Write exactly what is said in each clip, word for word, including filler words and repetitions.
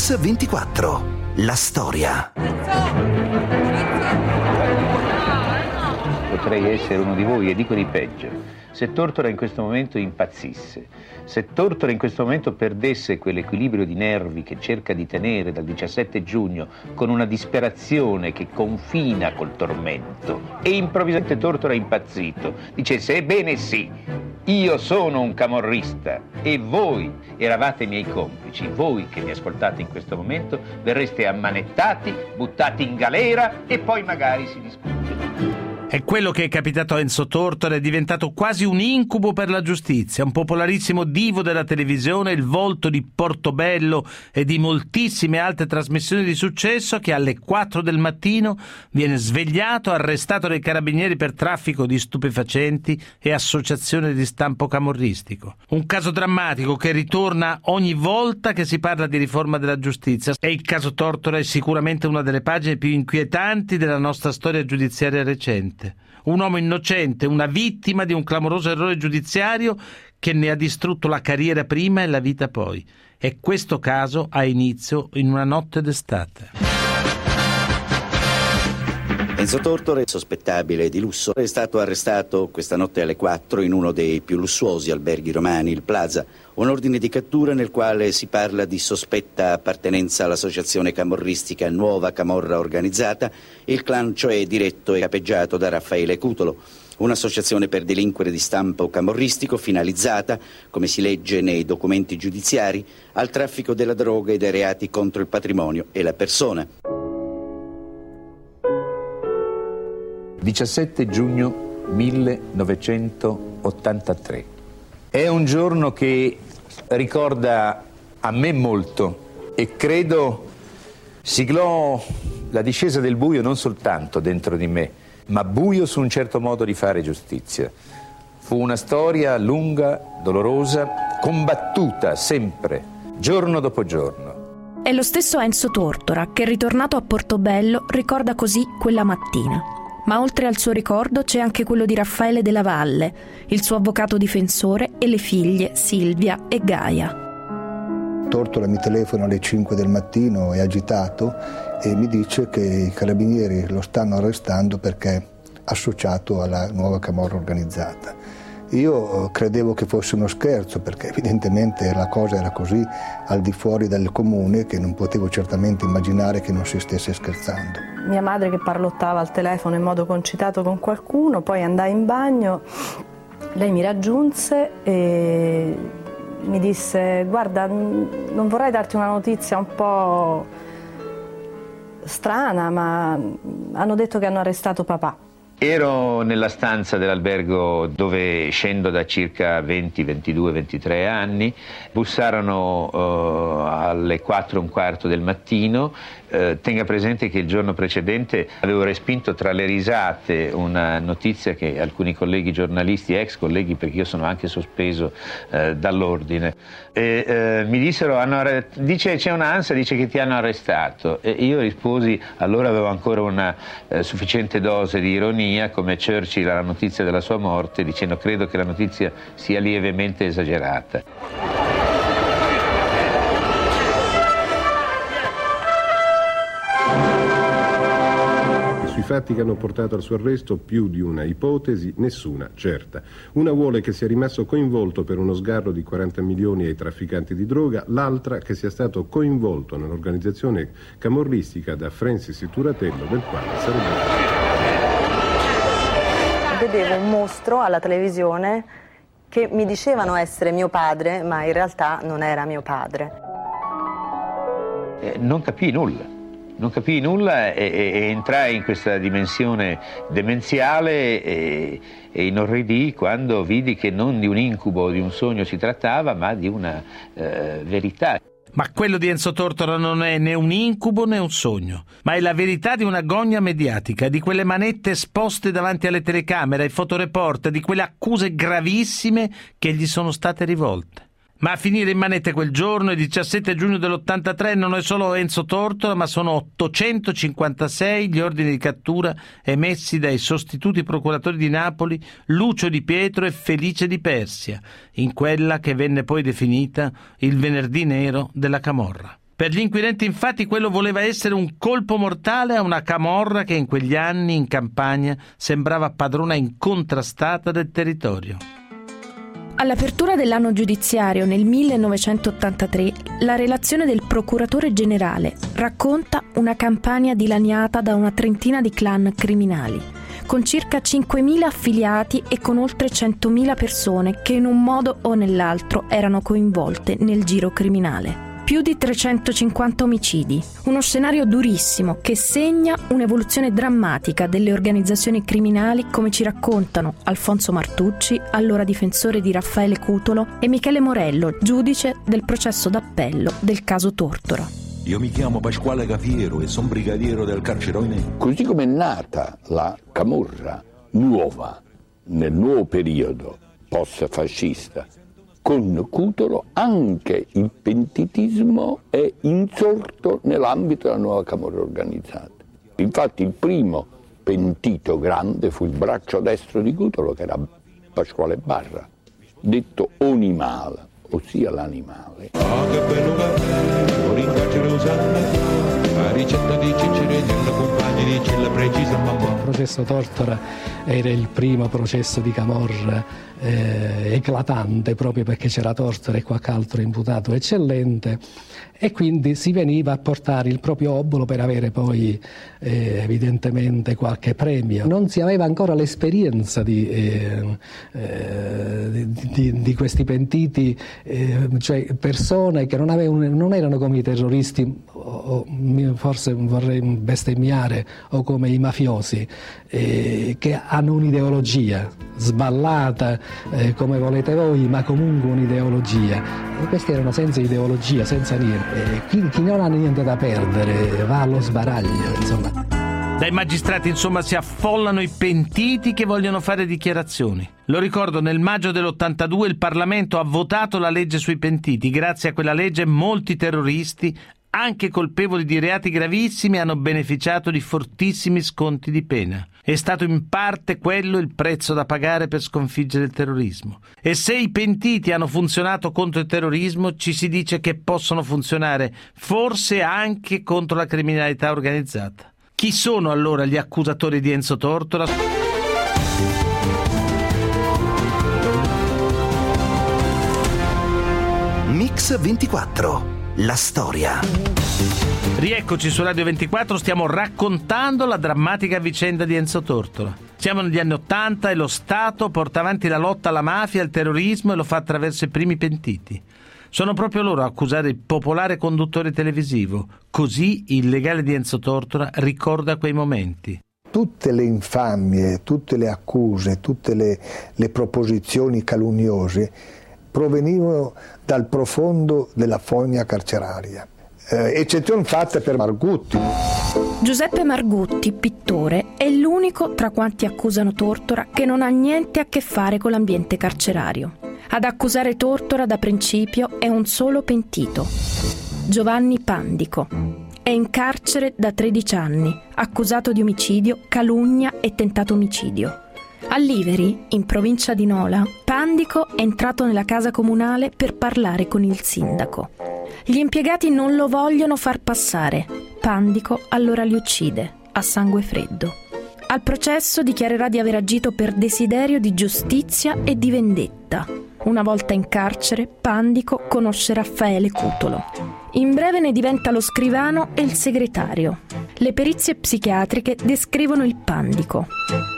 Mix ventiquattro. La storia. Potrei essere uno di voi e dico di peggio. Se Tortora in questo momento impazzisse, se Tortora in questo momento perdesse quell'equilibrio di nervi che cerca di tenere dal diciassette giugno con una disperazione che confina col tormento e improvvisamente Tortora impazzito dicesse ebbene sì, io sono un camorrista e voi eravate miei complici, voi che mi ascoltate in questo momento verreste ammanettati, buttati in galera e poi magari si discute. È quello che è capitato a Enzo Tortora, è diventato quasi un incubo per la giustizia, un popolarissimo divo della televisione, il volto di Portobello e di moltissime altre trasmissioni di successo che alle quattro del mattino viene svegliato, arrestato dai carabinieri per traffico di stupefacenti e associazione di stampo camorristico. Un caso drammatico che ritorna ogni volta che si parla di riforma della giustizia e il caso Tortora è sicuramente una delle pagine più inquietanti della nostra storia giudiziaria recente. Un uomo innocente, una vittima di un clamoroso errore giudiziario che ne ha distrutto la carriera prima e la vita poi. E questo caso ha inizio in una notte d'estate. Enzo Tortora, sospettabile di lusso, è stato arrestato questa notte alle quattro in uno dei più lussuosi alberghi romani, il Plaza. Un ordine di cattura nel quale si parla di sospetta appartenenza all'associazione camorristica Nuova Camorra Organizzata, il clan cioè diretto e capeggiato da Raffaele Cutolo. Un'associazione per delinquere di stampo camorristico finalizzata, come si legge nei documenti giudiziari, al traffico della droga e dei reati contro il patrimonio e la persona. diciassette giugno millenovecentottantatré. È un giorno che ricorda a me molto e credo siglò la discesa del buio non soltanto dentro di me, ma buio su un certo modo di fare giustizia. Fu una storia lunga, dolorosa, combattuta sempre, giorno dopo giorno. È lo stesso Enzo Tortora che, ritornato a Portobello, ricorda così quella mattina. Ma oltre al suo ricordo c'è anche quello di Raffaele Della Valle, il suo avvocato difensore, e le figlie Silvia e Gaia. Tortora mi telefona alle cinque del mattino, è agitato e mi dice che i carabinieri lo stanno arrestando perché è associato alla Nuova Camorra Organizzata. Io credevo che fosse uno scherzo perché evidentemente la cosa era così al di fuori del comune che non potevo certamente immaginare che non si stesse scherzando. Mia madre che parlottava al telefono in modo concitato con qualcuno, poi andai in bagno, lei mi raggiunse e mi disse: guarda, non vorrei darti una notizia un po' strana, ma hanno detto che hanno arrestato papà. Ero nella stanza dell'albergo dove scendo da circa venti, ventidue, ventitré anni, bussarono uh, alle quattro e un quarto del mattino. Uh, tenga presente che il giorno precedente avevo respinto tra le risate una notizia che alcuni colleghi giornalisti, ex colleghi perché io sono anche sospeso uh, dall'ordine, e, uh, mi dissero, hanno arre- dice c'è un'ansia, dice che ti hanno arrestato, e io risposi, allora avevo ancora una uh, sufficiente dose di ironia come Churchill alla notizia della sua morte, dicendo credo che la notizia sia lievemente esagerata. Sui fatti che hanno portato al suo arresto più di una ipotesi, nessuna certa. Una vuole che sia rimasto coinvolto per uno sgarro di quaranta milioni ai trafficanti di droga, l'altra che sia stato coinvolto nell'organizzazione camorristica da Francis Turatello, del quale sarebbe... Vedevo un mostro alla televisione che mi dicevano essere mio padre, ma in realtà non era mio padre. Eh, non capii nulla, non capii nulla e, e, e entrai in questa dimensione demenziale e, e inorridì quando vidi che non di un incubo o di un sogno si trattava, ma di una eh, verità. Ma quello di Enzo Tortora non è né un incubo né un sogno, ma è la verità di una gogna mediatica, di quelle manette esposte davanti alle telecamere, ai fotoreporter, di quelle accuse gravissime che gli sono state rivolte. Ma a finire in manette quel giorno, il diciassette giugno dell'ottantatré, non è solo Enzo Tortora, ma sono ottocentocinquantasei gli ordini di cattura emessi dai sostituti procuratori di Napoli Lucio Di Pietro e Felice Di Persia, in quella che venne poi definita il venerdì nero della Camorra. Per gli inquirenti, infatti, quello voleva essere un colpo mortale a una camorra che in quegli anni in Campania sembrava padrona incontrastata del territorio. All'apertura dell'anno giudiziario nel millenovecentottantatré, la relazione del procuratore generale racconta una Campania dilaniata da una trentina di clan criminali, con circa cinquemila affiliati e con oltre centomila persone che in un modo o nell'altro erano coinvolte nel giro criminale. Più di trecentocinquanta omicidi, uno scenario durissimo che segna un'evoluzione drammatica delle organizzazioni criminali, come ci raccontano Alfonso Martucci, allora difensore di Raffaele Cutolo, e Michele Morello, giudice del processo d'appello del caso Tortora. Io mi chiamo Pasquale Cafiero e sono brigadiero del carcere Oinè. Così come è nata la camorra nuova, nel nuovo periodo post-fascista, con Cutolo, anche il pentitismo è insorto nell'ambito della nuova camorra organizzata. Infatti il primo pentito grande fu il braccio destro di Cutolo, che era Pasquale Barra, detto Onimala, ossia l'animale. Ah, che bello caffè, ora in carcere usare, la ricetta di Ciccirini e la compagna di Cilla precisa mamma. Il processo Tortora era il primo processo di camorra eh, eclatante, proprio perché c'era Tortora e qualche altro imputato eccellente, e quindi si veniva a portare il proprio obolo per avere poi eh, evidentemente qualche premio. Non si aveva ancora l'esperienza di, eh, eh, di, di, di questi pentiti, eh, cioè persone che non, avevano, non erano come i terroristi, o, o, forse vorrei bestemmiare, o come i mafiosi, eh, che hanno un'ideologia sballata, eh, come volete voi, ma comunque un'ideologia. E questi erano senza ideologia, senza niente. E chi, chi non ha niente da perdere va allo sbaraglio, insomma. Dai magistrati, insomma, si affollano i pentiti che vogliono fare dichiarazioni. Lo ricordo, nel maggio dell'ottantadue il Parlamento ha votato la legge sui pentiti. Grazie a quella legge molti terroristi, anche colpevoli di reati gravissimi, hanno beneficiato di fortissimi sconti di pena. È stato in parte quello il prezzo da pagare per sconfiggere il terrorismo. E se i pentiti hanno funzionato contro il terrorismo, ci si dice che possono funzionare forse anche contro la criminalità organizzata. Chi sono allora gli accusatori di Enzo Tortora? Mix ventiquattro. La storia. Rieccoci su Radio ventiquattro, stiamo raccontando la drammatica vicenda di Enzo Tortora. Siamo negli anni Ottanta e lo Stato porta avanti la lotta alla mafia e al terrorismo e lo fa attraverso i primi pentiti. Sono proprio loro a accusare il popolare conduttore televisivo. Così il legale di Enzo Tortora ricorda quei momenti. Tutte le infamie, tutte le accuse, tutte le, le proposizioni calunniose provenivano dal profondo della fogna carceraria. Eh, eccezione fatta per Margutti. Giuseppe Margutti, pittore, è l'unico tra quanti accusano Tortora che non ha niente a che fare con l'ambiente carcerario. Ad accusare Tortora da principio è un solo pentito, Giovanni Pandico. È in carcere da tredici anni, accusato di omicidio, calunnia e tentato omicidio. A Liveri, in provincia di Nola, Pandico è entrato nella casa comunale per parlare con il sindaco. Gli impiegati non lo vogliono far passare. Pandico allora li uccide, a sangue freddo. Al processo dichiarerà di aver agito per desiderio di giustizia e di vendetta. Una volta in carcere, Pandico conosce Raffaele Cutolo. In breve ne diventa lo scrivano e il segretario. Le perizie psichiatriche descrivono il Pandico.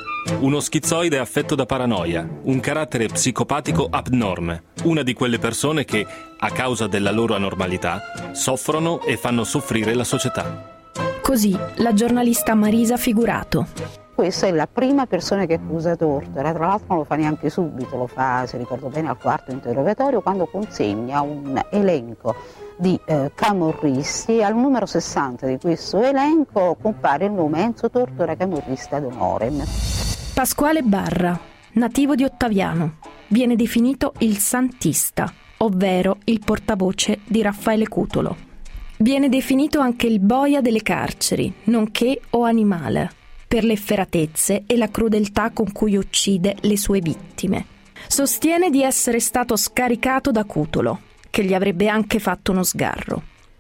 Uno schizoide affetto da paranoia, un carattere psicopatico abnorme, una di quelle persone che, a causa della loro anormalità, soffrono e fanno soffrire la società. Così la giornalista Marisa Figurato. Questa è la prima persona che accusa Tortora, tra l'altro non lo fa neanche subito, lo fa, se ricordo bene, al quarto interrogatorio, quando consegna un elenco di eh, camorristi. Al numero sessanta di questo elenco compare il nome Enzo Tortora, camorrista d'onore. Pasquale Barra, nativo di Ottaviano, viene definito il santista, ovvero il portavoce di Raffaele Cutolo. Viene definito anche il boia delle carceri, nonché o animale, per le efferatezze e la crudeltà con cui uccide le sue vittime. Sostiene di essere stato scaricato da Cutolo, che gli avrebbe anche fatto uno sgarro.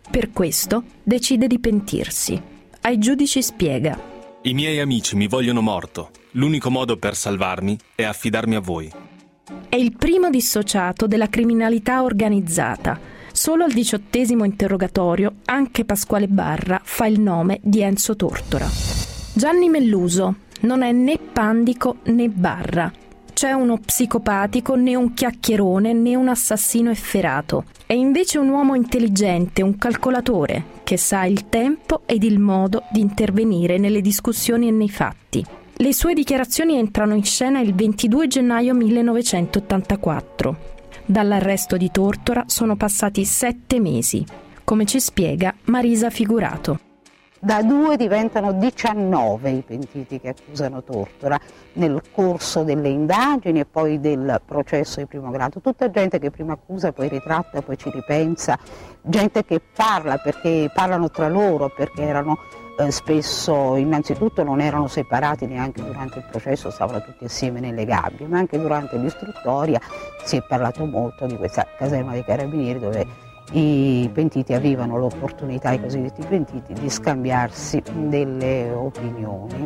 Per questo decide di pentirsi. Ai giudici spiega: i miei amici mi vogliono morto. L'unico modo per salvarmi è affidarmi a voi. È il primo dissociato della criminalità organizzata. Solo al diciottesimo interrogatorio anche Pasquale Barra fa il nome di Enzo Tortora. Gianni Melluso non è né Pandico né Barra. C'è uno psicopatico, né un chiacchierone, né un assassino efferato. È invece un uomo intelligente, un calcolatore, che sa il tempo ed il modo di intervenire nelle discussioni e nei fatti. Le sue dichiarazioni entrano in scena il ventidue gennaio millenovecentottantaquattro. Dall'arresto di Tortora sono passati sette mesi, come ci spiega Marisa Figurato. Da due diventano diciannove i pentiti che accusano Tortora nel corso delle indagini e poi del processo di primo grado. Tutta gente che prima accusa, poi ritratta, poi ci ripensa, gente che parla perché parlano tra loro, perché erano eh, spesso, innanzitutto non erano separati neanche durante il processo, stavano tutti assieme nelle gabbie, ma anche durante l'istruttoria si è parlato molto di questa caserma dei Carabinieri dove i pentiti avevano l'opportunità, i cosiddetti pentiti, di scambiarsi delle opinioni.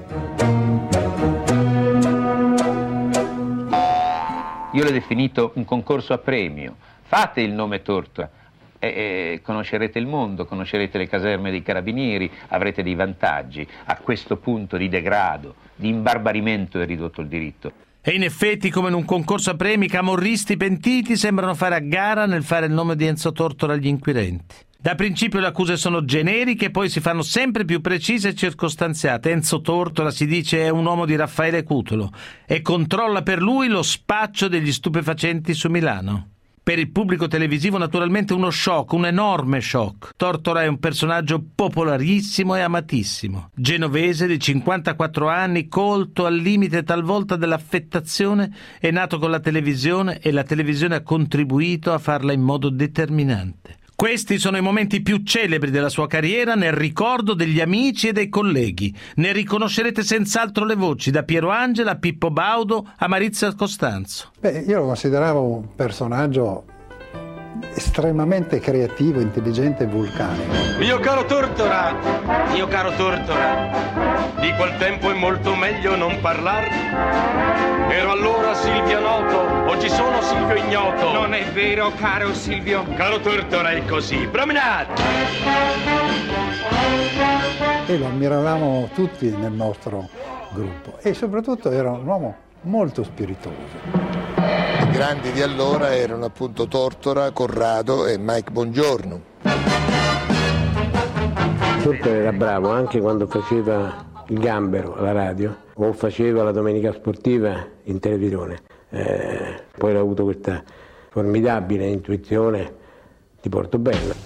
Io l'ho definito un concorso a premio. Fate il nome Tortora e, e conoscerete il mondo, conoscerete le caserme dei Carabinieri, avrete dei vantaggi. A questo punto di degrado, di imbarbarimento è ridotto il diritto. E in effetti, come in un concorso a premi, camorristi pentiti sembrano fare a gara nel fare il nome di Enzo Tortora agli inquirenti. Da principio le accuse sono generiche, poi si fanno sempre più precise e circostanziate. Enzo Tortora, si dice, è un uomo di Raffaele Cutolo e controlla per lui lo spaccio degli stupefacenti su Milano. Per il pubblico televisivo naturalmente uno shock, un enorme shock. Tortora è un personaggio popolarissimo e amatissimo. Genovese di cinquantaquattro anni, colto al limite talvolta dell'affettazione, è nato con la televisione e la televisione ha contribuito a farla in modo determinante. Questi sono i momenti più celebri della sua carriera nel ricordo degli amici e dei colleghi. Ne riconoscerete senz'altro le voci, da Piero Angela a Pippo Baudo a Marizia Costanzo. Beh, io lo consideravo un personaggio estremamente creativo, intelligente e vulcanico. Mio caro Tortora, mio caro Tortora, di quel tempo è molto meglio non parlar. Ero allora Silvio noto, oggi sono Silvio ignoto. Non è vero, caro Silvio. Caro Tortora, è così. Promenade! E lo ammiravamo tutti nel nostro gruppo e soprattutto era un uomo molto spiritoso. I grandi di allora erano appunto Tortora, Corrado e Mike Bongiorno. Tortora era bravo anche quando faceva il gambero alla radio o faceva la domenica sportiva in televisione. Eh, poi ha avuto questa formidabile intuizione di Portobello.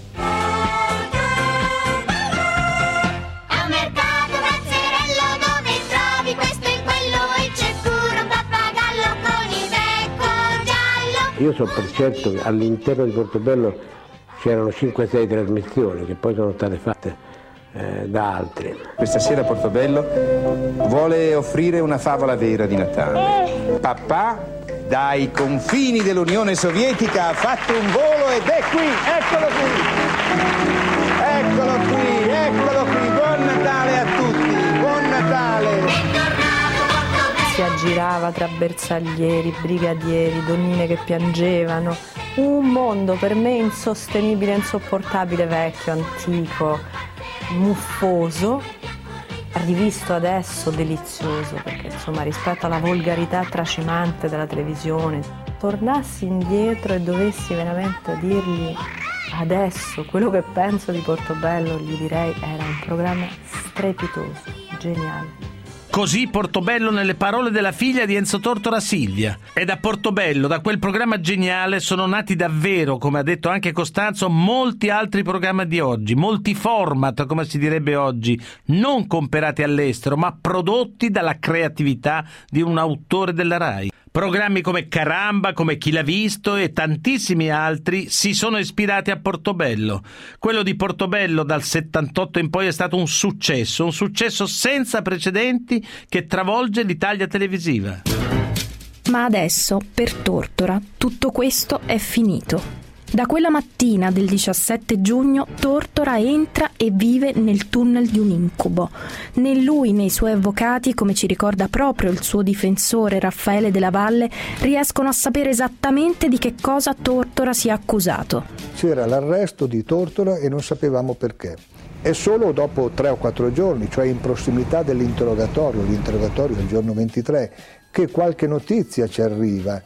Io so per certo che all'interno di Portobello c'erano cinque sei trasmissioni che poi sono state fatte eh, da altri. Questa sera Portobello vuole offrire una favola vera di Natale. Papà dai confini dell'Unione Sovietica ha fatto un volo ed è qui, eccolo qui, eccolo qui, eccolo qui, buon Natale a tutti, buon Natale. Si aggirava tra bersaglieri, brigadieri, donnine che piangevano. Un mondo per me insostenibile, insopportabile, vecchio, antico, muffoso, rivisto adesso delizioso, perché insomma rispetto alla volgarità tracimante della televisione, tornassi indietro e dovessi veramente dirgli adesso quello che penso di Portobello, gli direi era un programma strepitoso, geniale. Così Portobello nelle parole della figlia di Enzo Tortora, Silvia. E da Portobello, da quel programma geniale, sono nati davvero, come ha detto anche Costanzo, molti altri programmi di oggi, molti format, come si direbbe oggi, non comprati all'estero, ma prodotti dalla creatività di un autore della Rai. Programmi come Caramba, come Chi l'ha visto e tantissimi altri si sono ispirati a Portobello. Quello di Portobello dal settantotto in poi è stato un successo, un successo senza precedenti che travolge l'Italia televisiva. Ma adesso, per Tortora, tutto questo è finito. Da quella mattina del diciassette giugno, Tortora entra e vive nel tunnel di un incubo. Né lui né i suoi avvocati, come ci ricorda proprio il suo difensore Raffaele Della Valle, riescono a sapere esattamente di che cosa Tortora sia accusato. C'era l'arresto di Tortora e non sapevamo perché. È solo dopo tre o quattro giorni, cioè in prossimità dell'interrogatorio, l'interrogatorio del giorno ventitré, che qualche notizia ci arriva.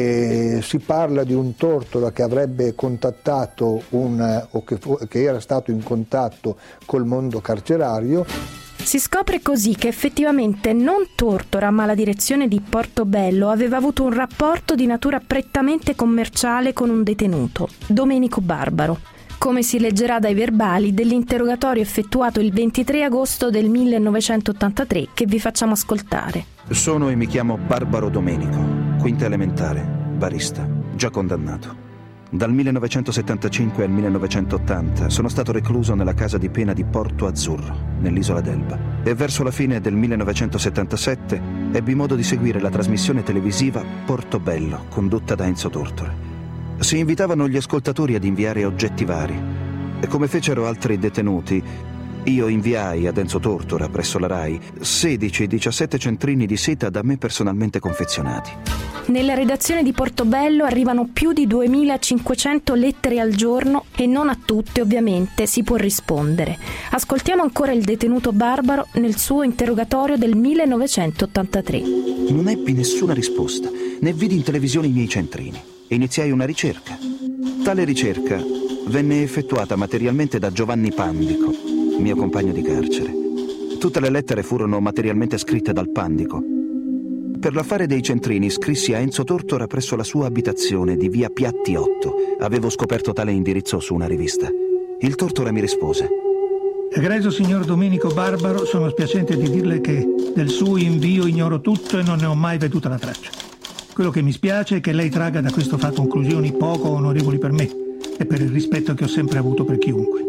E si parla di un Tortora che avrebbe contattato un, o che, fu, che era stato in contatto col mondo carcerario. Si scopre così che effettivamente non Tortora ma la direzione di Portobello aveva avuto un rapporto di natura prettamente commerciale con un detenuto, Domenico Barbaro, come si leggerà dai verbali dell'interrogatorio effettuato il ventitré agosto del millenovecentottantatré che vi facciamo ascoltare. Sono e mi chiamo Barbaro Domenico, quinta elementare, barista, già condannato. Dal millenovecentosettantacinque al millenovecentottanta sono stato recluso nella casa di pena di Porto Azzurro, nell'isola d'Elba, e verso la fine del millenovecentosettantasette ebbi modo di seguire la trasmissione televisiva Portobello, condotta da Enzo Tortora. Si invitavano gli ascoltatori ad inviare oggetti vari, e come fecero altri detenuti, io inviai ad Enzo Tortora presso la RAI sedici diciassette centrini di seta da me personalmente confezionati. Nella redazione di Portobello arrivano più di duemilacinquecento lettere al giorno e non a tutte ovviamente si può rispondere. Ascoltiamo ancora il detenuto Barbaro nel suo interrogatorio del millenovecentottantatré. Non ebbi nessuna risposta, né vidi in televisione i miei centrini. Iniziai una ricerca. Tale ricerca venne effettuata materialmente da Giovanni Pandico, mio compagno di carcere. Tutte le lettere furono materialmente scritte dal Pandico. Per l'affare dei centrini scrissi a Enzo Tortora presso la sua abitazione di via Piatti otto. Avevo scoperto tale indirizzo su una rivista. Il Tortora mi rispose: Egregio signor Domenico Barbaro, sono spiacente di dirle che del suo invio ignoro tutto e non ne ho mai veduta la traccia. Quello che mi spiace è che lei tragga da questo fatto conclusioni poco onorevoli per me e per il rispetto che ho sempre avuto per chiunque.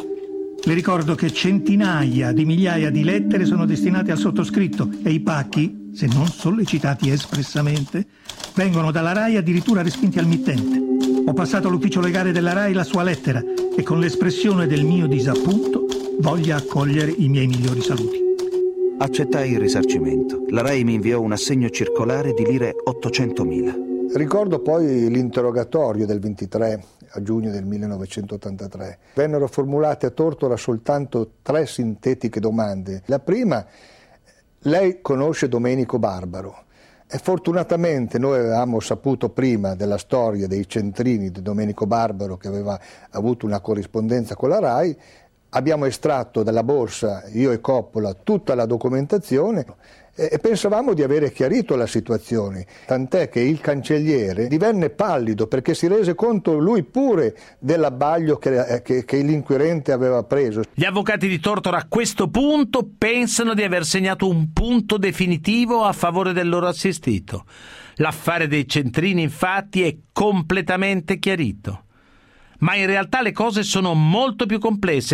Le ricordo che centinaia di migliaia di lettere sono destinate al sottoscritto e i pacchi, se non sollecitati espressamente, vengono dalla RAI addirittura respinti al mittente. Ho passato all'ufficio legale della RAI la sua lettera e con l'espressione del mio disappunto voglia accogliere i miei migliori saluti. Accettai il risarcimento. La RAI mi inviò un assegno circolare di lire ottocentomila. Ricordo poi l'interrogatorio del ventitré a giugno del millenovecentottantatré. Vennero formulate a Tortora soltanto tre sintetiche domande. La prima: lei conosce Domenico Barbaro? E fortunatamente noi avevamo saputo prima della storia dei centrini di Domenico Barbaro, che aveva avuto una corrispondenza con la RAI. Abbiamo estratto dalla borsa, io e Coppola, tutta la documentazione e pensavamo di avere chiarito la situazione, tant'è che il cancelliere divenne pallido perché si rese conto lui pure dell'abbaglio che, che, che l'inquirente aveva preso. Gli avvocati di Tortora a questo punto pensano di aver segnato un punto definitivo a favore del loro assistito. L'affare dei centrini infatti è completamente chiarito. Ma in realtà le cose sono molto più complesse.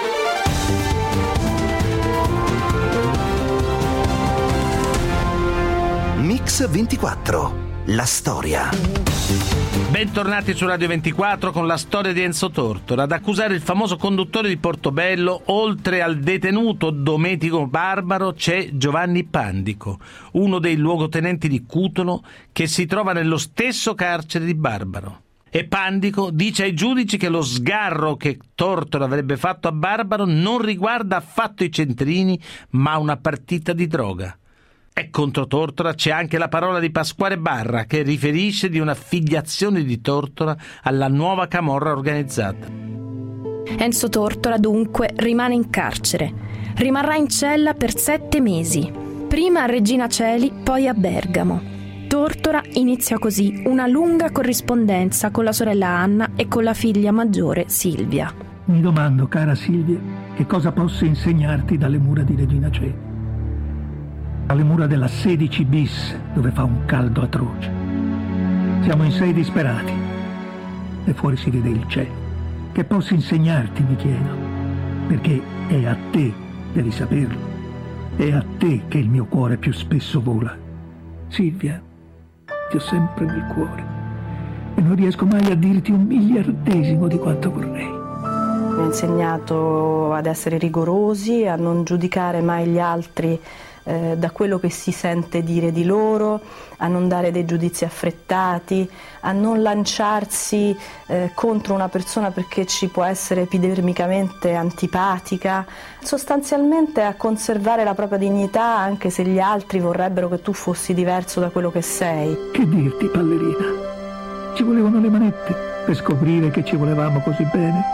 Mix ventiquattro, la storia. Bentornati su Radio ventiquattro con la storia di Enzo Tortora. Ad accusare il famoso conduttore di Portobello, oltre al detenuto Domenico Barbaro, c'è Giovanni Pandico, uno dei luogotenenti di Cutolo che si trova nello stesso carcere di Barbaro. E Pandico dice ai giudici che lo sgarro che Tortora avrebbe fatto a Barbaro non riguarda affatto i centrini, ma una partita di droga. E contro Tortora c'è anche la parola di Pasquale Barra, che riferisce di una filiazione di Tortora alla nuova camorra organizzata. Enzo Tortora dunque rimane in carcere. Rimarrà in cella per sette mesi, prima a Regina Coeli, poi a Bergamo. Tortora inizia così una lunga corrispondenza con la sorella Anna e con la figlia maggiore Silvia. Mi domando, cara Silvia, che cosa possa insegnarti dalle mura di Regina Coeli. Alle mura della sedici bis, dove fa un caldo atroce. Siamo in sei disperati e fuori si vede il cielo. Che posso insegnarti, mi chiedo, perché è a te, devi saperlo, è a te che il mio cuore più spesso vola. Silvia, ti ho sempre nel cuore e non riesco mai a dirti un miliardesimo di quanto vorrei. Mi ha insegnato ad essere rigorosi, a non giudicare mai gli altri eh, da quello che si sente dire di loro, a non dare dei giudizi affrettati, a non lanciarsi eh, contro una persona perché ci può essere epidermicamente antipatica, sostanzialmente a conservare la propria dignità anche se gli altri vorrebbero che tu fossi diverso da quello che sei. Che dirti, ballerina? Ci volevano le manette per scoprire che ci volevamo così bene.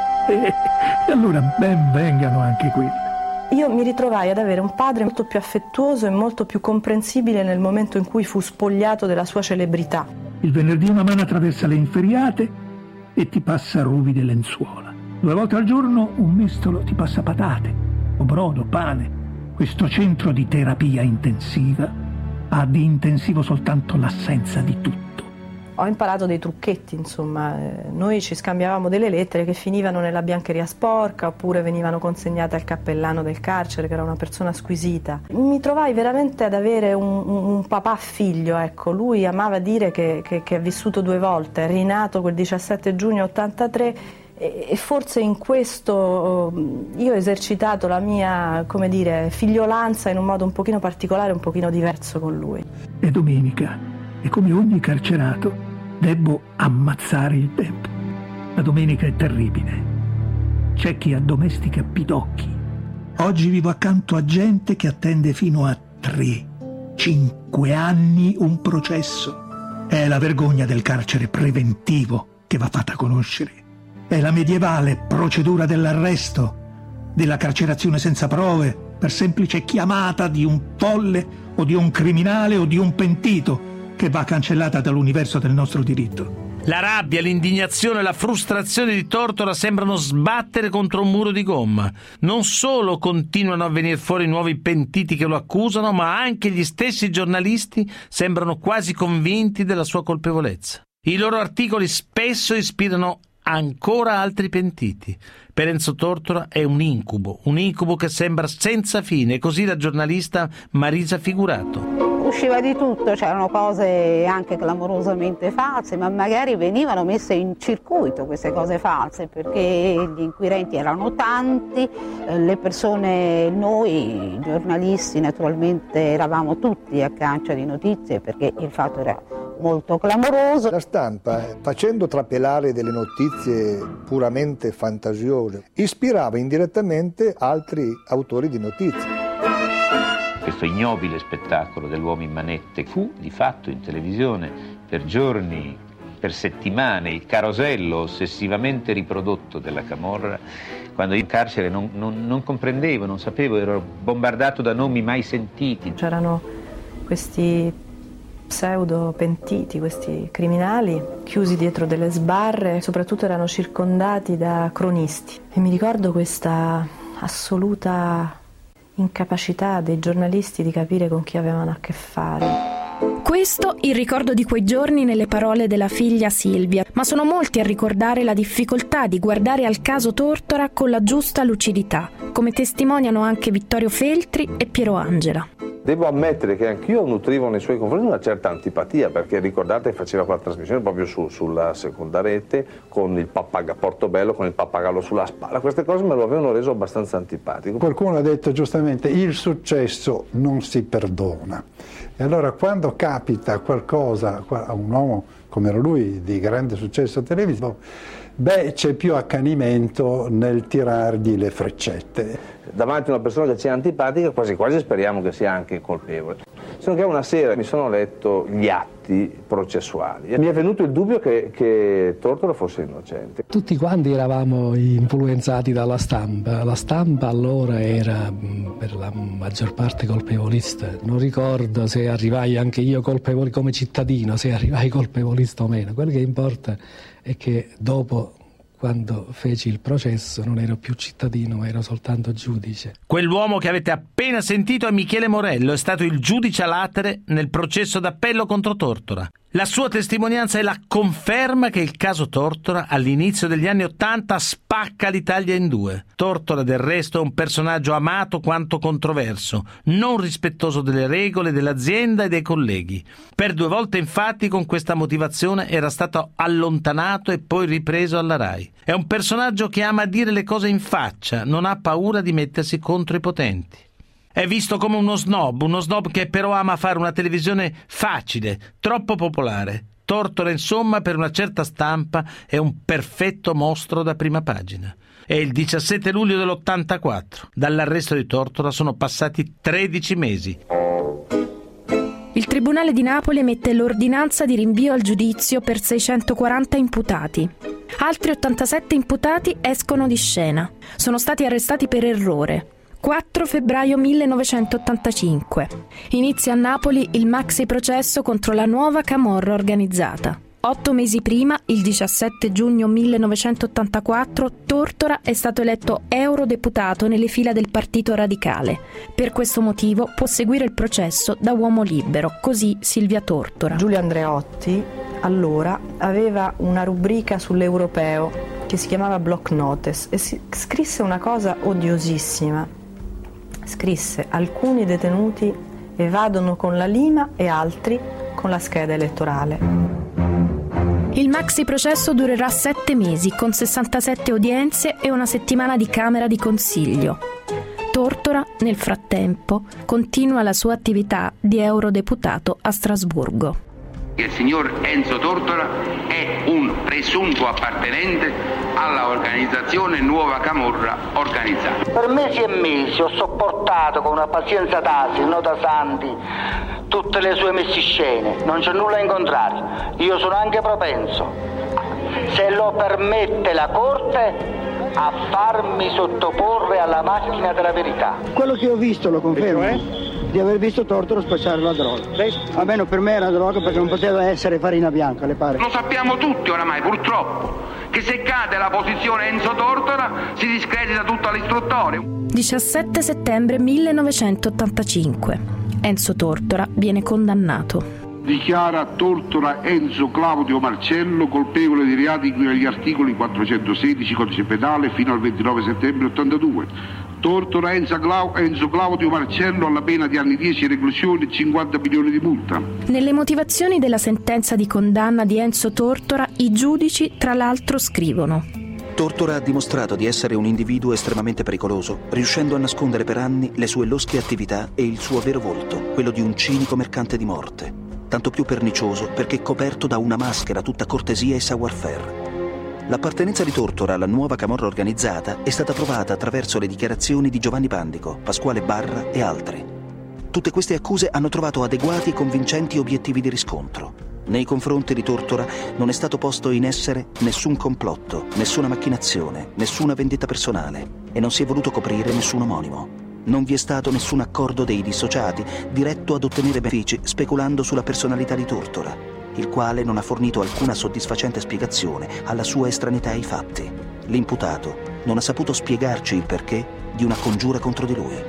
E allora ben vengano anche quelle. Io mi ritrovai ad avere un padre molto più affettuoso e molto più comprensibile nel momento in cui fu spogliato della sua celebrità. Il venerdì una mano attraversa le inferriate e ti passa ruvide lenzuola. Due volte al giorno un mestolo ti passa patate, o brodo, pane. Questo centro di terapia intensiva ha di intensivo soltanto l'assenza di tutto. Ho imparato dei trucchetti, insomma, eh, noi ci scambiavamo delle lettere che finivano nella biancheria sporca oppure venivano consegnate al cappellano del carcere, che era una persona squisita. Mi trovai veramente ad avere un, un, un papà figlio, ecco. Lui amava dire che, che, che è vissuto due volte, è rinato quel diciassette giugno ottantatré e, e forse in questo io ho esercitato la mia, come dire, figliolanza in un modo un pochino particolare, un pochino diverso con lui. È domenica e come ogni carcerato debbo ammazzare il tempo. La domenica è terribile. C'è chi addomestica pidocchi. Oggi vivo accanto a gente che attende fino a tre, cinque anni un processo. È la vergogna del carcere preventivo che va fatta conoscere. È la medievale procedura dell'arresto, della carcerazione senza prove, per semplice chiamata di un folle o di un criminale o di un pentito, che va cancellata dall'universo del nostro diritto. La rabbia, l'indignazione e la frustrazione di Tortora sembrano sbattere contro un muro di gomma. Non solo continuano a venire fuori nuovi pentiti che lo accusano, ma anche gli stessi giornalisti sembrano quasi convinti della sua colpevolezza. I loro articoli spesso ispirano ancora altri pentiti. Per Enzo Tortora è un incubo, un incubo che sembra senza fine, così la giornalista Marisa Figurato. Usciva di tutto, c'erano cose anche clamorosamente false, ma magari venivano messe in circuito queste cose false, perché gli inquirenti erano tanti, le persone, noi giornalisti naturalmente eravamo tutti a cancia di notizie perché il fatto era molto clamoroso. La stampa, facendo trapelare delle notizie puramente fantasiose, ispirava indirettamente altri autori di notizie. Questo ignobile spettacolo dell'uomo in manette fu di fatto in televisione per giorni, per settimane, il carosello ossessivamente riprodotto della camorra. Quando in carcere non, non, non comprendevo, non sapevo, ero bombardato da nomi mai sentiti. C'erano questi pseudo pentiti, questi criminali chiusi dietro delle sbarre, soprattutto erano circondati da cronisti. E mi ricordo questa assoluta incapacità dei giornalisti di capire con chi avevano a che fare. Questo il ricordo di quei giorni nelle parole della figlia Silvia, ma sono molti a ricordare la difficoltà di guardare al caso Tortora con la giusta lucidità, come testimoniano anche Vittorio Feltri e Piero Angela. Devo ammettere che anch'io nutrivo nei suoi confronti una certa antipatia, perché ricordate faceva quella trasmissione proprio su, sulla seconda rete con il pappagallo, Portobello con il pappagallo sulla spalla. Queste cose me lo avevano reso abbastanza antipatico. Qualcuno ha detto giustamente il successo non si perdona. E allora quando capita qualcosa a un uomo come era lui di grande successo televisivo, beh, c'è più accanimento nel tirargli le freccette. Davanti a una persona che ci è antipatica quasi quasi speriamo che sia anche colpevole. Sino che una sera mi sono letto gli atti processuali e mi è venuto il dubbio che, che Tortora fosse innocente. Tutti quanti eravamo influenzati dalla stampa. La stampa allora era per la maggior parte colpevolista. Non ricordo se arrivai anche io colpevole come cittadino, se arrivai colpevolista o meno. Quello che importa è che dopo, quando feci il processo, non ero più cittadino, ma ero soltanto giudice. Quell'uomo che avete appena sentito è Michele Morello, è stato il giudice a latere nel processo d'appello contro Tortora. La sua testimonianza è la conferma che il caso Tortora all'inizio degli anni Ottanta spacca l'Italia in due. Tortora del resto è un personaggio amato quanto controverso, non rispettoso delle regole dell'azienda e dei colleghi. Per due volte infatti con questa motivazione era stato allontanato e poi ripreso alla RAI. È un personaggio che ama dire le cose in faccia, non ha paura di mettersi contro i potenti. È visto come uno snob, uno snob che però ama fare una televisione facile, troppo popolare. Tortora, insomma, per una certa stampa è un perfetto mostro da prima pagina. È il diciassette luglio dell'ottantaquattro. Dall'arresto di Tortora sono passati tredici mesi. Il Tribunale di Napoli emette l'ordinanza di rinvio al giudizio per seicentoquaranta imputati. Altri ottantasette imputati escono di scena. Sono stati arrestati per errore. quattro febbraio millenovecentottantacinque. Inizia a Napoli il maxi processo contro la nuova camorra organizzata. Otto mesi prima, il diciassette giugno millenovecentottantaquattro, Tortora è stato eletto eurodeputato nelle fila del Partito Radicale. Per questo motivo può seguire il processo da uomo libero, così Silvia Tortora. Giulio Andreotti allora aveva una rubrica sull'europeo che si chiamava Block Notice e si scrisse una cosa odiosissima. Scrisse: alcuni detenuti evadono con la lima e altri con la scheda elettorale. Il maxi processo durerà sette mesi, con sessantasette udienze e una settimana di Camera di Consiglio. Tortora, nel frattempo, continua la sua attività di eurodeputato a Strasburgo. Il signor Enzo Tortora è un presunto appartenente alla organizzazione Nuova Camorra Organizzata. Per mesi e mesi ho sopportato con una pazienza d'asino, non da santi, tutte le sue messiscene. Non c'è nulla in contrario. Io sono anche propenso, se lo permette la Corte, a farmi sottoporre alla macchina della verità. Quello che ho visto lo confermo. Di aver visto Tortora spacciare la droga. Almeno per me era droga, perché non poteva essere farina bianca, le pare. Lo sappiamo tutti oramai, purtroppo, che se cade la posizione Enzo Tortora si discredita tutta l'istruttoria. diciassette settembre millenovecentottantacinque. Enzo Tortora viene condannato. Dichiara Tortora Enzo Claudio Marcello colpevole di reati di cui agli articoli quattrocentosedici codice penale fino al ventinove settembre ottantadue. Tortora Enzo, Clau- Enzo Claudio Marcello alla pena di anni dieci reclusione e cinquanta milioni di multa. Nelle motivazioni della sentenza di condanna di Enzo Tortora, i giudici tra l'altro scrivono: Tortora ha dimostrato di essere un individuo estremamente pericoloso, riuscendo a nascondere per anni le sue losche attività e il suo vero volto, quello di un cinico mercante di morte. Tanto più pernicioso perché coperto da una maschera tutta cortesia e savoir-faire. L'appartenenza di Tortora alla nuova camorra organizzata è stata provata attraverso le dichiarazioni di Giovanni Pandico, Pasquale Barra e altri. Tutte queste accuse hanno trovato adeguati e convincenti obiettivi di riscontro. Nei confronti di Tortora non è stato posto in essere nessun complotto, nessuna macchinazione, nessuna vendetta personale e non si è voluto coprire nessun omonimo. Non vi è stato nessun accordo dei dissociati diretto ad ottenere benefici speculando sulla personalità di Tortora, il quale non ha fornito alcuna soddisfacente spiegazione alla sua estraneità ai fatti. L'imputato non ha saputo spiegarci il perché di una congiura contro di lui.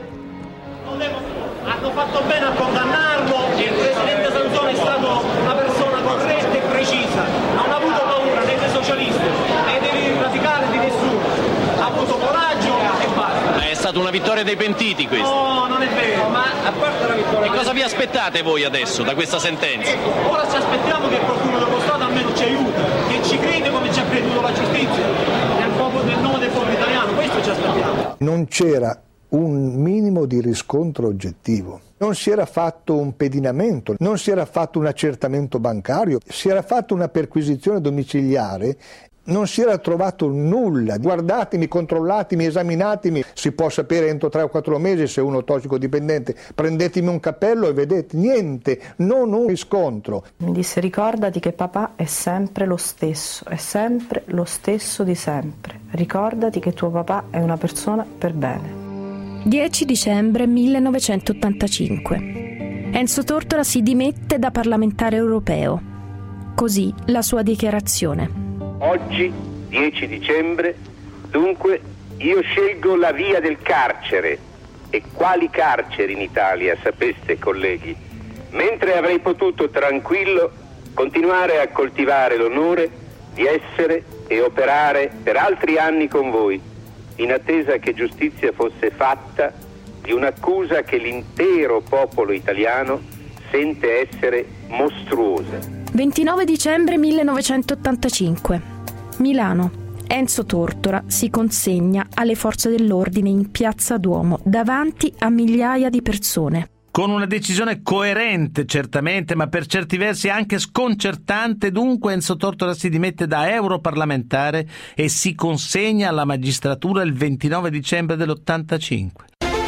Hanno fatto bene a condannarlo, il presidente Sansone è stato una persona corretta e precisa, non ha avuto paura né dei socialisti né dei radicali, di nessuno, ha avuto coraggio e basta. È stata una vittoria dei pentiti questa. No, non è vero, ma a parte la vittoria... E cosa vi aspettate voi adesso da questa sentenza? Ecco, ora ci aspettiamo che qualcuno dello Stato almeno ci aiuti, che ci crede come ci ha creduto la giustizia, nel, popolo, nel nome del popolo italiano, questo ci aspettiamo. Non c'era un minimo di riscontro oggettivo. Non si era fatto un pedinamento, non si era fatto un accertamento bancario, si era fatto una perquisizione domiciliare, non si era trovato nulla. Guardatemi, controllatemi, esaminatemi, si può sapere entro tre o quattro mesi se uno è tossicodipendente, prendetemi un cappello e vedete, niente, non un riscontro. Mi disse: ricordati che papà è sempre lo stesso, è sempre lo stesso di sempre, ricordati che tuo papà è una persona per bene. dieci dicembre millenovecentottantacinque. Enzo Tortora si dimette da parlamentare europeo. Così la sua dichiarazione. Oggi, dieci dicembre, dunque, io scelgo la via del carcere. E quali carceri in Italia, sapeste, colleghi? Mentre avrei potuto tranquillo continuare a coltivare l'onore di essere e operare per altri anni con voi, in attesa che giustizia fosse fatta di un'accusa che l'intero popolo italiano sente essere mostruosa. ventinove dicembre millenovecentottantacinque. Milano. Enzo Tortora si consegna alle forze dell'ordine in Piazza Duomo davanti a migliaia di persone. Con una decisione coerente certamente, ma per certi versi anche sconcertante, dunque Enzo Tortora si dimette da europarlamentare e si consegna alla magistratura il ventinove dicembre dell'ottantacinque.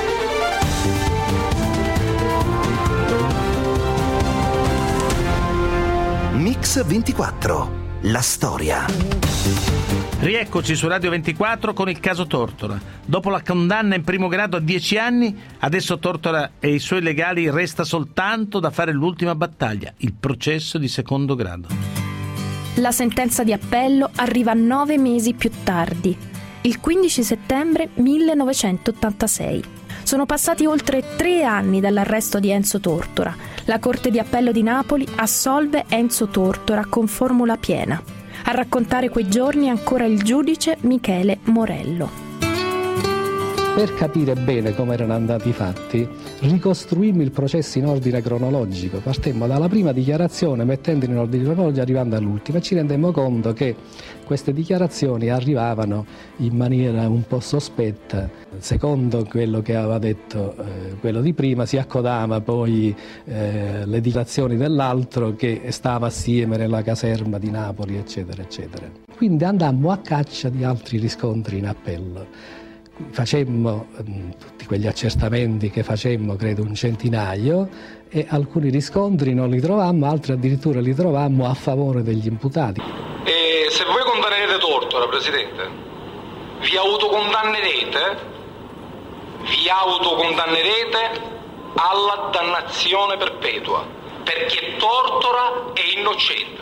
Mix ventiquattro, la storia. Rieccoci su Radio ventiquattro con il caso Tortora. Dopo la condanna in primo grado a dieci anni, adesso Tortora e i suoi legali resta soltanto da fare l'ultima battaglia, il processo di secondo grado. La sentenza di appello arriva nove mesi più tardi, il quindici settembre millenovecentottantasei. Sono passati oltre tre anni dall'arresto di Enzo Tortora. La Corte di Appello di Napoli assolve Enzo Tortora con formula piena. A raccontare quei giorni ancora il giudice Michele Morello. Per capire bene come erano andati i fatti, ricostruimmo il processo in ordine cronologico. Partemmo dalla prima dichiarazione, mettendolo in ordine cronologico, arrivando all'ultima. Ci rendemmo conto che queste dichiarazioni arrivavano in maniera un po' sospetta. Secondo quello che aveva detto eh, quello di prima, si accodava poi eh, le dichiarazioni dell'altro che stava assieme nella caserma di Napoli, eccetera, eccetera. Quindi andammo a caccia di altri riscontri in appello. Facemmo mh, tutti quegli accertamenti che facemmo, credo un centinaio, e alcuni riscontri non li trovammo, altri addirittura li trovammo a favore degli imputati. E se voi condannerete Tortora, Presidente, vi autocondannerete, vi autocondannerete alla dannazione perpetua, perché Tortora è innocente.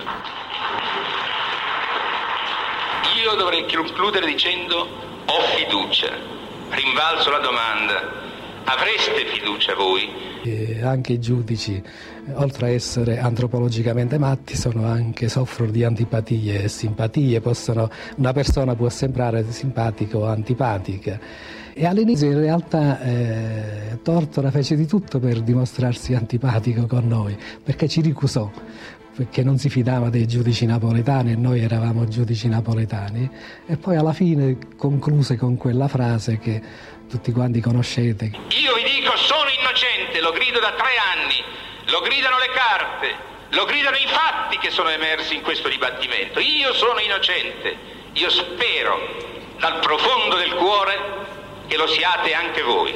Io dovrei concludere dicendo: ho fiducia. Rinvalso la domanda: avreste fiducia voi? E anche i giudici, oltre a essere antropologicamente matti, sono anche, soffrono di antipatie e simpatie. Possono, una persona può sembrare simpatica o antipatica. E all'inizio in realtà eh, Tortora fece di tutto per dimostrarsi antipatico con noi, perché ci ricusò, perché non si fidava dei giudici napoletani e noi eravamo giudici napoletani, e poi alla fine concluse con quella frase che tutti quanti conoscete. Io vi dico sono innocente, lo grido da tre anni, lo gridano le carte, lo gridano i fatti che sono emersi in questo dibattimento. Io sono innocente, io spero dal profondo del cuore che lo siate anche voi.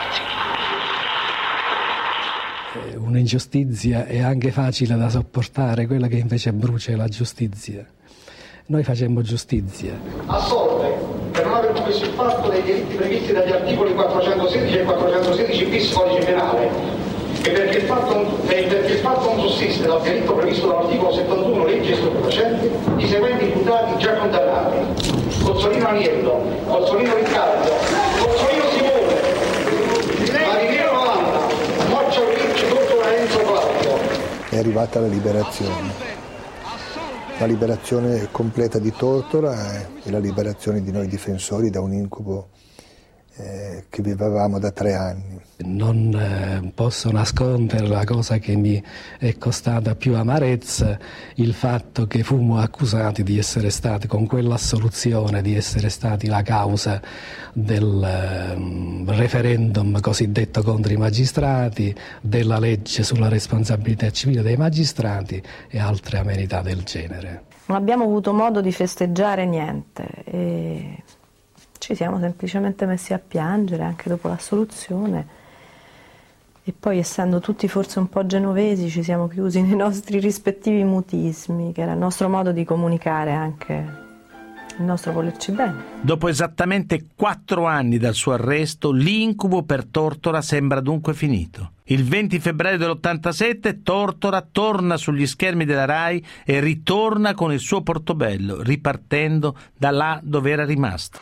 Grazie. Un'ingiustizia è anche facile da sopportare, quella che invece brucia è la giustizia. Noi facemmo giustizia. Assolve per non aver commesso il fatto dei delitti previsti dagli articoli quattrocentosedici e quattrocentosedici bis codice penale, e perché il fatto, eh, perché il fatto non sussiste dal delitto previsto dall'articolo settantuno legge stupefacenti, i seguenti imputati già condannati: Cozzolino Aniello, Cozzolino Riccardo, Cozzolino Simone, Marinero novanta, Moccia Ricci, Tortora Enzo Claudio. È arrivata la liberazione. La liberazione completa di Tortora e la liberazione di noi difensori da un incubo eh, che vivevamo da tre anni. Non eh, posso nascondere la cosa che mi è costata più amarezza, il fatto che fummo accusati di essere stati, con quell'assoluzione, di essere stati la causa del eh, referendum cosiddetto contro i magistrati, della legge sulla responsabilità civile dei magistrati e altre amenità del genere. Non abbiamo avuto modo di festeggiare niente e ci siamo semplicemente messi a piangere anche dopo l'assoluzione. E poi, essendo tutti forse un po' genovesi, ci siamo chiusi nei nostri rispettivi mutismi, che era il nostro modo di comunicare anche il nostro volerci bene. Dopo esattamente quattro anni dal suo arresto, l'incubo per Tortora sembra dunque finito. Il venti febbraio dell'ottantasette Tortora torna sugli schermi della Rai e ritorna con il suo Portobello, ripartendo da là dove era rimasto.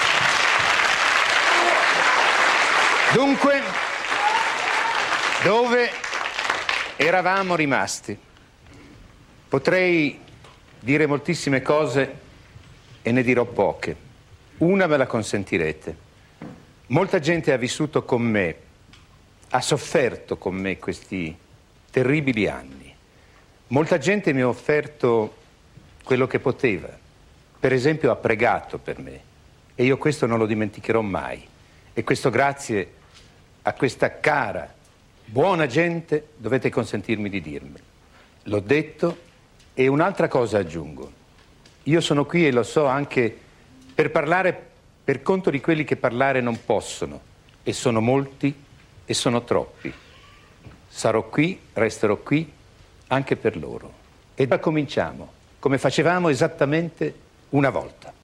Dunque, dove eravamo rimasti? Potrei dire moltissime cose e ne dirò poche. Una me la consentirete. Molta gente ha vissuto con me, ha sofferto con me questi terribili anni. Molta gente mi ha offerto quello che poteva. Per esempio ha pregato per me e io questo non lo dimenticherò mai. E questo grazie a questa cara, buona gente dovete consentirmi di dirmelo. L'ho detto e un'altra cosa aggiungo. Io sono qui e lo so anche per parlare per conto di quelli che parlare non possono e sono molti e sono troppi. Sarò qui, resterò qui anche per loro. E da cominciamo, come facevamo esattamente una volta.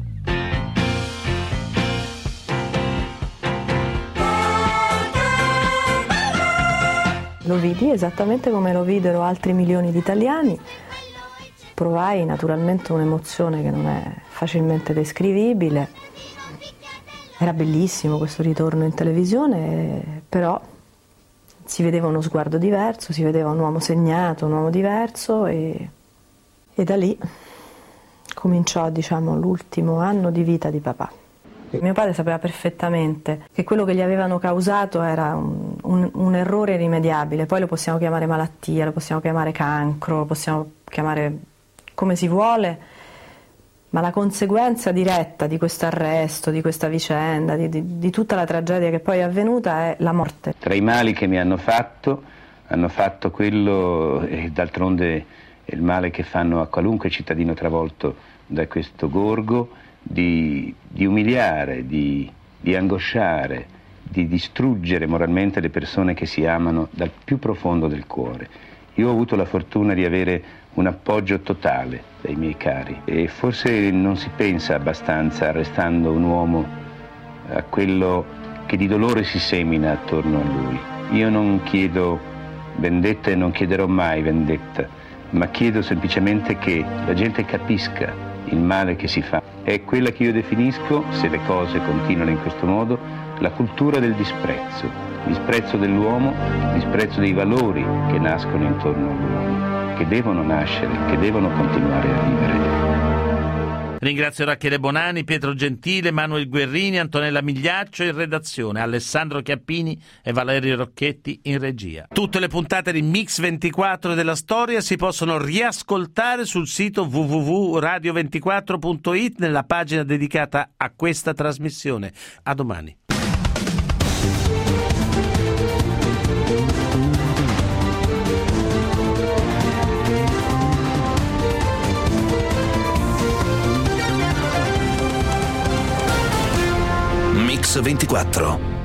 Lo vidi esattamente come lo videro altri milioni di italiani. Provai naturalmente un'emozione che non è facilmente descrivibile. Era bellissimo questo ritorno in televisione, però si vedeva uno sguardo diverso, si vedeva un uomo segnato, un uomo diverso e, e da lì cominciò, diciamo, l'ultimo anno di vita di papà. Mio padre sapeva perfettamente che quello che gli avevano causato era un, un, un errore irrimediabile, poi lo possiamo chiamare malattia, lo possiamo chiamare cancro, lo possiamo chiamare come si vuole, ma la conseguenza diretta di questo arresto, di questa vicenda, di, di, di tutta la tragedia che poi è avvenuta è la morte. Tra i mali che mi hanno fatto, hanno fatto quello, e d'altronde è il male che fanno a qualunque cittadino travolto da questo gorgo, Di, di umiliare, di, di angosciare, di distruggere moralmente le persone che si amano dal più profondo del cuore. Io ho avuto la fortuna di avere un appoggio totale dai miei cari e forse non si pensa abbastanza, arrestando un uomo, a quello che di dolore si semina attorno a lui. Io non chiedo vendetta e non chiederò mai vendetta, ma chiedo semplicemente che la gente capisca il male che si fa. È quella che io definisco, se le cose continuano in questo modo, la cultura del disprezzo, disprezzo dell'uomo, disprezzo dei valori che nascono intorno all'uomo, che devono nascere, che devono continuare a vivere. Ringrazio Rachele Bonani, Pietro Gentile, Manuel Guerrini, Antonella Migliaccio in redazione, Alessandro Chiappini e Valerio Rocchetti in regia. Tutte le puntate di Mix ventiquattro della storia si possono riascoltare sul sito w w w punto radio ventiquattro punto i t nella pagina dedicata a questa trasmissione. A domani. Mix ventiquattro.